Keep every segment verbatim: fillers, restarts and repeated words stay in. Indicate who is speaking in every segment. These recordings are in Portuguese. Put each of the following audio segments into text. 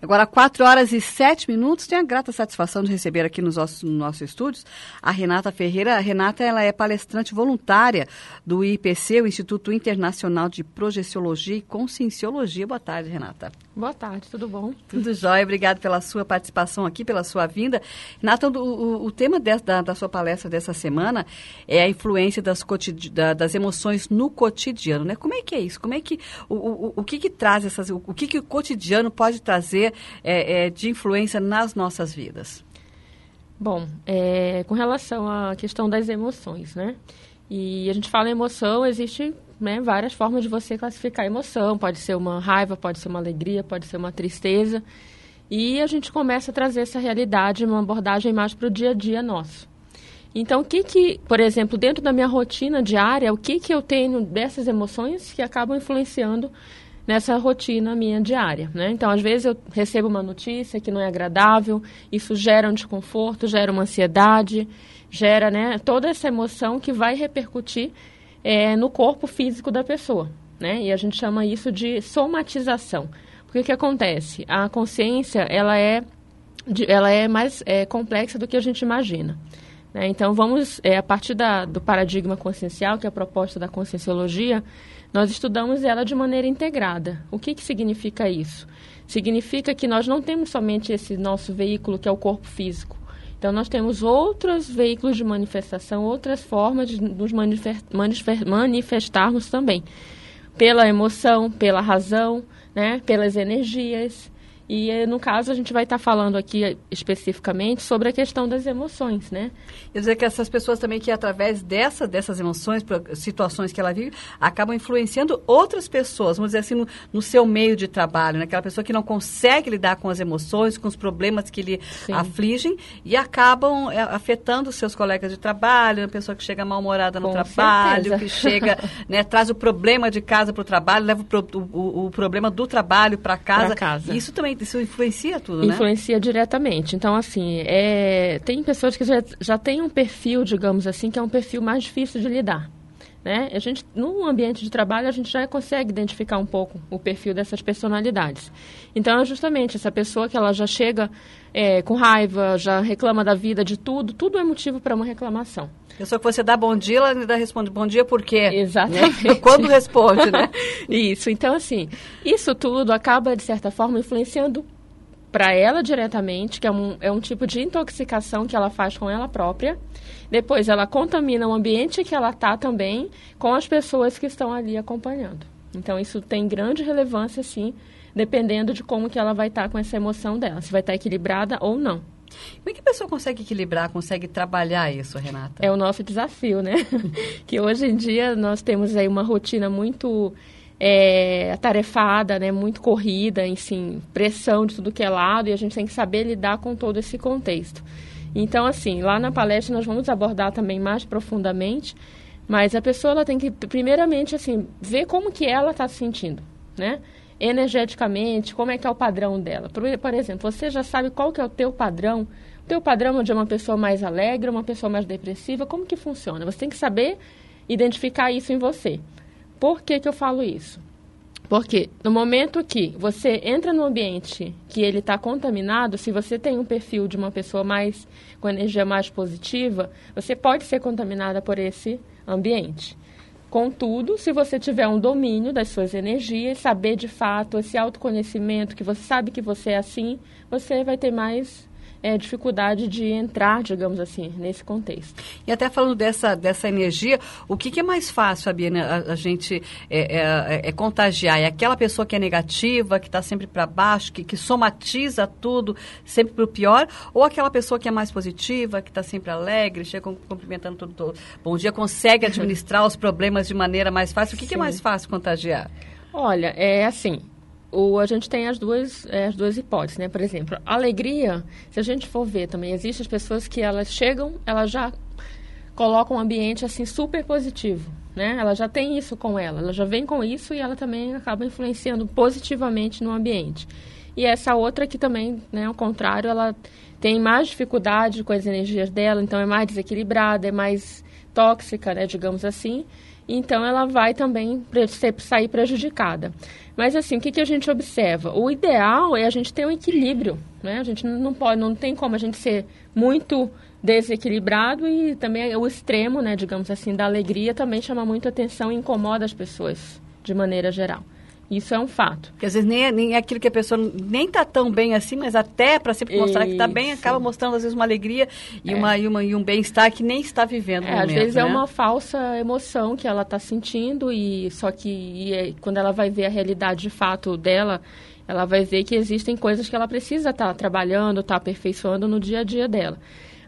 Speaker 1: Agora, quatro horas e sete minutos, tenho a grata satisfação de receber aqui nos nossos, nos nossos estúdios a Renata Ferreira. A Renata, ela é palestrante voluntária do I P C, o Instituto Internacional de Projeciologia e Conscienciologia. Boa tarde, Renata.
Speaker 2: Boa tarde, tudo bom?
Speaker 1: Tudo jóia, obrigado pela sua participação aqui, pela sua vinda. Renata, o, o, o tema de, da, da sua palestra dessa semana é a influência das, cotid... da, das emoções no cotidiano, né? Como é que é isso? Como é que, o, o, o que que traz essas, o que que o cotidiano pode trazer é, é, de influência nas nossas vidas?
Speaker 2: Bom, é, com relação à questão das emoções, né? E a gente fala em emoção, existe, né, várias formas de você classificar a emoção. Pode ser uma raiva, pode ser uma alegria, pode ser uma tristeza. E a gente começa a trazer essa realidade, uma abordagem mais para o dia a dia nosso. Então, o que que, por exemplo, dentro da minha rotina diária, o que que eu tenho dessas emoções que acabam influenciando nessa rotina minha diária, né? Então, às vezes eu recebo uma notícia que não é agradável, isso gera um desconforto, gera uma ansiedade, gera, né, toda essa emoção que vai repercutir é, no corpo físico da pessoa, né? E a gente chama isso de somatização. Porque o que acontece? A consciência, ela é, ela é mais é, complexa do que a gente imagina. Né? Então, vamos, é, a partir da, do paradigma consciencial, que é a proposta da conscienciologia, nós estudamos ela de maneira integrada. O que que significa isso? Significa que nós não temos somente esse nosso veículo, que é o corpo físico. Então, nós temos outros veículos de manifestação, outras formas de nos manifestarmos também. Pela emoção, pela razão, né, pelas energias. E, no caso, a gente vai estar falando aqui especificamente sobre a questão das emoções, né?
Speaker 1: Quer dizer que essas pessoas também que, através dessa, dessas emoções, situações que ela vive, acabam influenciando outras pessoas, vamos dizer assim, no, no seu meio de trabalho, né? Aquela pessoa que não consegue lidar com as emoções, com os problemas que lhe Sim. afligem e acabam é, afetando os seus colegas de trabalho, a pessoa que chega mal-humorada no com trabalho, certeza. que chega, né, traz o problema de casa para o trabalho, leva o, pro, o, o problema do trabalho para casa.
Speaker 2: Pra casa.
Speaker 1: Isso também Isso influencia tudo, né?
Speaker 2: Influencia diretamente. Então, assim, é, tem pessoas que já, já têm um perfil, digamos assim, que é um perfil mais difícil de lidar. Né? A gente, no ambiente de trabalho, a gente já consegue identificar um pouco o perfil dessas personalidades. Então, é justamente essa pessoa que ela já chega é, com raiva, já reclama da vida, de tudo, tudo é motivo para uma reclamação.
Speaker 1: Pessoa que você dá bom dia, ela ainda responde bom dia por quê?
Speaker 2: Exatamente.
Speaker 1: Né? Quando responde, né?
Speaker 2: Isso. Então, assim, isso tudo acaba, de certa forma, influenciando para ela diretamente, que é um, é um tipo de intoxicação que ela faz com ela própria. Depois, ela contamina o ambiente que ela está também com as pessoas que estão ali acompanhando. Então, isso tem grande relevância, sim, dependendo de como que ela vai estar com essa emoção dela, se vai estar equilibrada ou não.
Speaker 1: Como é que a pessoa consegue equilibrar, consegue trabalhar isso, Renata?
Speaker 2: É o nosso desafio, né? Que hoje em dia nós temos aí uma rotina muito é, atarefada, né? Muito corrida, enfim, pressão de tudo que é lado, e a gente tem que saber lidar com todo esse contexto. Então, assim, lá na palestra nós vamos abordar também mais profundamente, mas a pessoa ela tem que, primeiramente, assim, ver como que ela está se sentindo, né? Energeticamente, como é que é o padrão dela. Por, por exemplo, você já sabe qual que é o teu padrão. O teu padrão é de uma pessoa mais alegre, uma pessoa mais depressiva, como que funciona? Você tem que saber identificar isso em você. Por que que eu falo isso? Porque no momento que você entra no ambiente que ele está contaminado, se você tem um perfil de uma pessoa mais com energia mais positiva, você pode ser contaminada por esse ambiente. Contudo, se você tiver um domínio das suas energias, saber de fato esse autoconhecimento, que você sabe que você é assim, você vai ter mais é, dificuldade de entrar, digamos assim, nesse contexto.
Speaker 1: E até falando dessa, dessa energia, o que, que é mais fácil, Fabiana, a, a gente é, é, é contagiar? É aquela pessoa que é negativa, que está sempre para baixo, que, que somatiza tudo sempre para o pior? Ou aquela pessoa que é mais positiva, que está sempre alegre, chega cumprimentando todo, todo bom dia, consegue administrar os problemas de maneira mais fácil? O que, que é mais fácil contagiar?
Speaker 2: Olha, é assim... O, a gente tem as duas, é, as duas hipóteses, né? Por exemplo, a alegria, se a gente for ver também, existem as pessoas que elas chegam, elas já colocam um ambiente assim super positivo, né? Ela já tem isso com ela, ela já vem com isso e ela também acaba influenciando positivamente no ambiente. E essa outra que também, né, ao contrário, ela tem mais dificuldade com as energias dela, então é mais desequilibrada, é mais tóxica, né, digamos assim. então ela vai também sair prejudicada. Mas assim, o que, que a gente observa? O ideal é a gente ter um equilíbrio, né? A gente não pode, não tem como a gente ser muito desequilibrado e também o extremo, né, digamos assim, da alegria também chama muito atenção e incomoda as pessoas de maneira geral. Isso é um fato.
Speaker 1: Porque às vezes nem é, nem é aquilo que a pessoa nem está tão bem assim, mas até para sempre mostrar Isso. que está bem, acaba mostrando às vezes uma alegria e, é. uma, e, uma, e um bem-estar que nem está vivendo no
Speaker 2: é,
Speaker 1: momento.
Speaker 2: Às vezes
Speaker 1: né?
Speaker 2: é uma falsa emoção que ela está sentindo, e só que e, quando ela vai ver a realidade de fato dela, ela vai ver que existem coisas que ela precisa estar tá trabalhando, estar tá aperfeiçoando no dia a dia dela.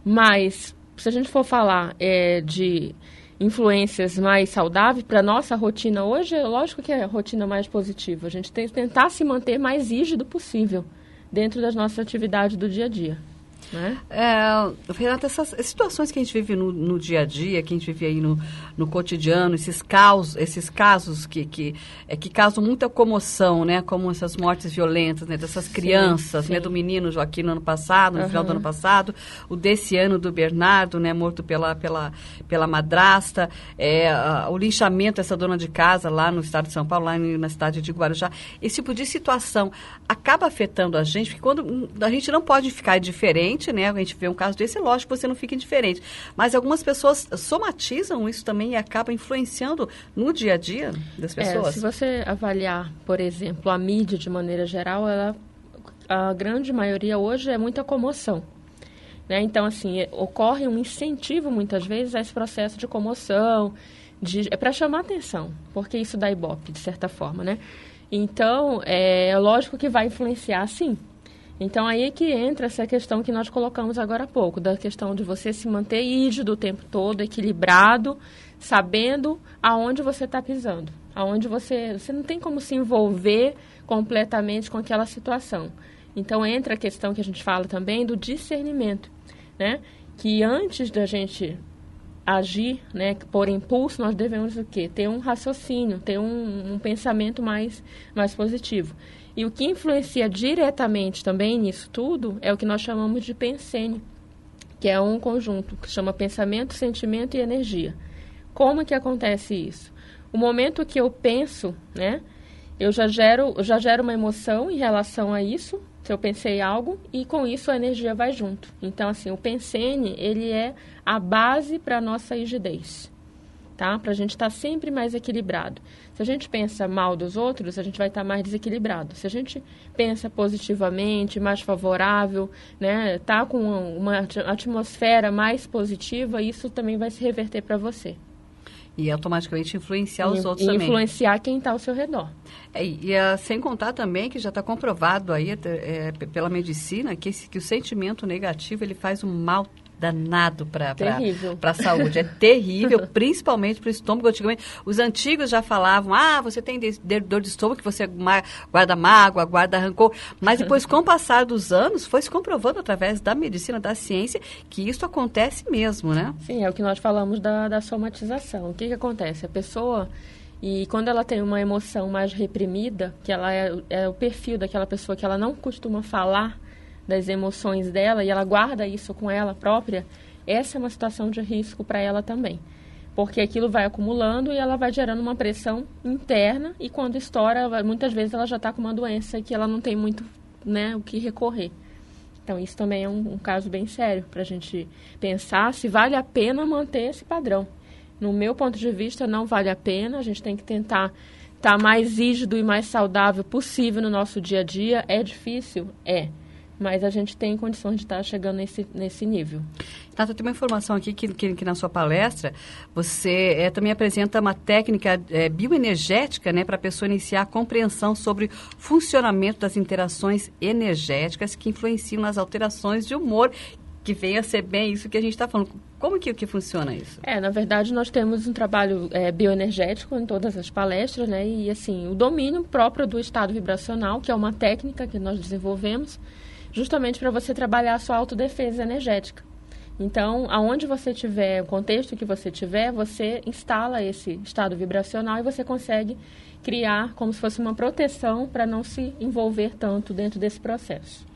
Speaker 2: Mas, se a gente for falar é, de influências mais saudáveis para a nossa rotina hoje, é lógico que é a rotina mais positiva. A gente tem que tentar se manter mais rígido possível dentro das nossas atividades do dia a dia. Né?
Speaker 1: É, Renata, essas situações que a gente vive no, no dia a dia, que a gente vive aí no, no cotidiano, esses caos, esses casos que, que, é, que causam muita comoção, né? Como essas mortes violentas, né? Dessas crianças, sim, sim. Né? Do menino Joaquim no ano passado, no uhum. final do ano passado, o desse ano do Bernardo, né? Morto pela, pela, pela madrasta, é, a, o linchamento dessa dona de casa lá no estado de São Paulo, lá na cidade de Guarujá. Esse tipo de situação acaba afetando a gente, porque quando a gente não pode ficar diferente, né? A gente vê um caso desse, lógico que você não fica indiferente. Mas algumas pessoas somatizam isso também e acabam influenciando no dia a dia das pessoas.
Speaker 2: É, se você avaliar, por exemplo, a mídia de maneira geral, ela, a grande maioria hoje é muita comoção. Né? Então, assim, é, ocorre um incentivo, muitas vezes, a esse processo de comoção, de, é para chamar atenção, porque isso dá ibope, de certa forma, né? Então, é lógico que vai influenciar, sim. Então, aí é que entra essa questão que nós colocamos agora há pouco, da questão de você se manter rígido o tempo todo, equilibrado, sabendo aonde você está pisando, aonde você, você não tem como se envolver completamente com aquela situação. Então, entra a questão que a gente fala também do discernimento, né? Que antes da gente agir, né, por impulso, nós devemos o quê? Ter um raciocínio, ter um, um pensamento mais, mais positivo. E o que influencia diretamente também nisso tudo é o que nós chamamos de pensene, que é um conjunto que chama pensamento, sentimento e energia. Como é que acontece isso? O momento que eu penso, né, eu já gero, eu já gero uma emoção em relação a isso, se eu pensei algo, e com isso a energia vai junto. Então, assim, o pensene, ele é a base para a nossa rigidez, tá? Para a gente estar sempre mais equilibrado. Se a gente pensa mal dos outros, a gente vai estar mais desequilibrado. Se a gente pensa positivamente, mais favorável, né, tá com uma, uma atmosfera mais positiva, isso também vai se reverter para você.
Speaker 1: E automaticamente influenciar os
Speaker 2: e,
Speaker 1: outros
Speaker 2: e
Speaker 1: também.
Speaker 2: influenciar quem está ao seu redor.
Speaker 1: É, e uh, sem contar também que já está comprovado aí é, pela medicina que, esse, que o sentimento negativo ele faz um mal danado para a saúde. É terrível, principalmente para o estômago. Antigamente, os antigos já falavam, ah, você tem de, de, dor de estômago, que você guarda mágoa, guarda rancor. Mas depois, com o passar dos anos, foi se comprovando através da medicina, da ciência, que isso acontece mesmo, né?
Speaker 2: Sim, é o que nós falamos da, da somatização. O que, que acontece? A pessoa, e quando ela tem uma emoção mais reprimida, que ela é, é o perfil daquela pessoa que ela não costuma falar das emoções dela e ela guarda isso com ela própria, essa é uma situação de risco para ela também. Porque aquilo vai acumulando e ela vai gerando uma pressão interna e quando estoura, muitas vezes ela já está com uma doença que ela não tem muito, né, o que recorrer. Então, isso também é um, um caso bem sério para a gente pensar se vale a pena manter esse padrão. No meu ponto de vista, não vale a pena. A gente tem que tentar estar mais rígido e mais saudável possível no nosso dia a dia. É difícil? É. Mas a gente tem condições de estar chegando nesse, nesse nível.
Speaker 1: Nata, tem uma informação aqui que, que, que na sua palestra você é, também apresenta uma técnica é, bioenergética, né, para a pessoa iniciar a compreensão sobre o funcionamento das interações energéticas que influenciam nas alterações de humor, que venha a ser bem isso que a gente está falando. Como que, que funciona isso?
Speaker 2: É, na verdade, nós temos um trabalho é, bioenergético em todas as palestras, né, e assim, o domínio próprio do estado vibracional, que é uma técnica que nós desenvolvemos, justamente para você trabalhar a sua autodefesa energética. Então, aonde você tiver, o contexto que você tiver, você instala esse estado vibracional e você consegue criar como se fosse uma proteção para não se envolver tanto dentro desse processo.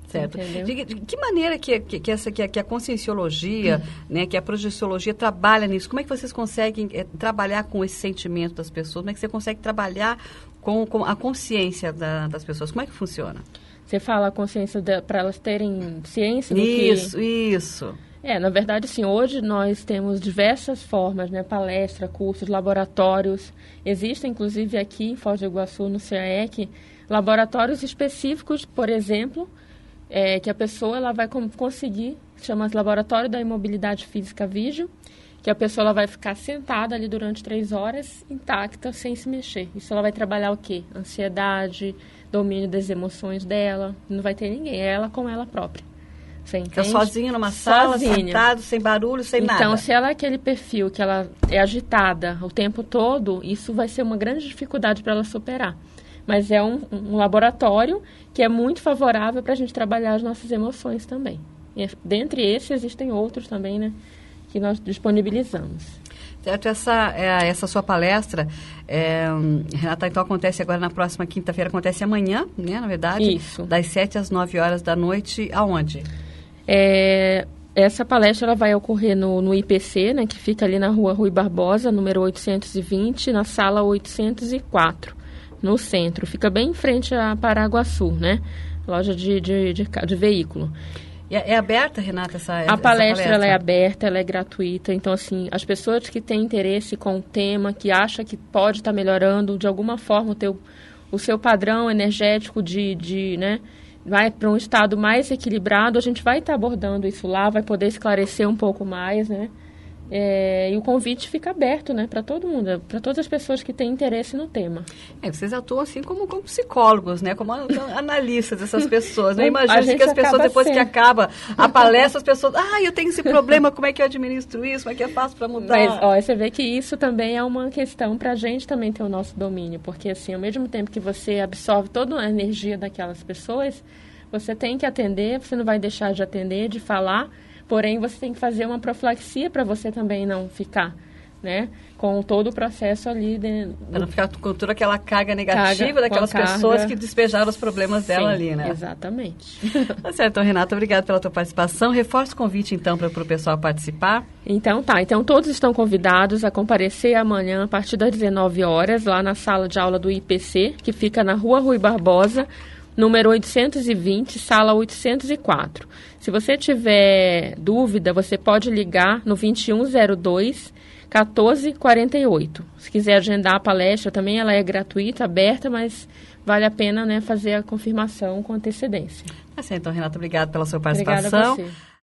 Speaker 1: Certo. De, de que maneira que, que, que, essa, que, a, que a conscienciologia, uhum. né, que a projeciologia trabalha nisso? Como é que vocês conseguem é, trabalhar com esse sentimento das pessoas? Como é que você consegue trabalhar com, com a consciência da, das pessoas? Como é que funciona?
Speaker 2: Você fala a consciência para elas terem ciência do
Speaker 1: isso,
Speaker 2: que...
Speaker 1: Isso, isso.
Speaker 2: É, na verdade, sim, hoje nós temos diversas formas, né, palestra, cursos, laboratórios. Existem, inclusive, aqui em Foz do Iguaçu, no C A E C, laboratórios específicos, por exemplo, é, que a pessoa ela vai conseguir, chama-se Laboratório da Imobilidade Física Vídeo, que a pessoa ela vai ficar sentada ali durante três horas, intacta, sem se mexer. Isso ela vai trabalhar o quê? Ansiedade, domínio das emoções dela, não vai ter ninguém, é ela com ela própria. Você entende?
Speaker 1: Fica sozinha numa sala,
Speaker 2: sozinha.
Speaker 1: sentado, sem barulho, sem
Speaker 2: então,
Speaker 1: nada.
Speaker 2: Então, se ela é aquele perfil que ela é agitada o tempo todo, isso vai ser uma grande dificuldade para ela superar. Mas é um, um laboratório que é muito favorável para a gente trabalhar as nossas emoções também. E, dentre esses, existem outros também, né, que nós disponibilizamos.
Speaker 1: Certo, essa, é, essa sua palestra, é, Renata, então acontece agora na próxima quinta-feira, acontece amanhã, né, na verdade?
Speaker 2: Isso.
Speaker 1: Das sete às nove horas da noite, aonde?
Speaker 2: É, essa palestra ela vai ocorrer no, no I P C, né, que fica ali na rua Rui Barbosa, número oitocentos e vinte, na sala oitocentos e quatro, no centro. Fica bem em frente a Paraguaçu, né, loja de, de, de, de veículo.
Speaker 1: E é aberta, Renata, essa, essa
Speaker 2: a palestra?
Speaker 1: palestra?
Speaker 2: Ela é aberta, ela é gratuita. Então, assim, as pessoas que têm interesse com o tema, que acham que pode estar melhorando de alguma forma o, teu, o seu padrão energético de, de né, vai para um estado mais equilibrado, a gente vai estar abordando isso lá, vai poder esclarecer um pouco mais, né? É, e o convite fica aberto, né, para todo mundo, para todas as pessoas que têm interesse no tema.
Speaker 1: É, vocês atuam assim como, como psicólogos, né, como analistas dessas pessoas, né? Imagina que as pessoas, depois sendo. que acaba a palestra, as pessoas, ah, eu tenho esse problema, como é que eu administro isso, como é que eu faço para mudar?
Speaker 2: Mas, ó, você vê que isso também é uma questão para a gente também ter o nosso domínio, porque assim, ao mesmo tempo que você absorve toda a energia daquelas pessoas, você tem que atender, você não vai deixar de atender, de falar. Porém, você tem que fazer uma profilaxia para você também não ficar, né, com todo o processo ali. De,
Speaker 1: para não ficar com toda aquela carga negativa carga, daquelas pessoas carga. que despejaram os problemas dela
Speaker 2: Sim,
Speaker 1: ali, né?
Speaker 2: Exatamente.
Speaker 1: Tá certo, então, Renata, obrigada pela tua participação. Reforça o convite, então, para o pessoal participar.
Speaker 2: Então, tá. Então, todos estão convidados a comparecer amanhã, a partir das dezenove horas, lá na sala de aula do I P C, que fica na Rua Rui Barbosa, número oitocentos e vinte, sala oitocentos e quatro. Se você tiver dúvida, você pode ligar no vinte e um zero dois, quatorze quarenta e oito. Se quiser agendar a palestra também, ela é gratuita, aberta, mas vale a pena, né, fazer a confirmação com antecedência.
Speaker 1: Tá certo, então, Renata, obrigada pela sua participação.
Speaker 2: Obrigada a você.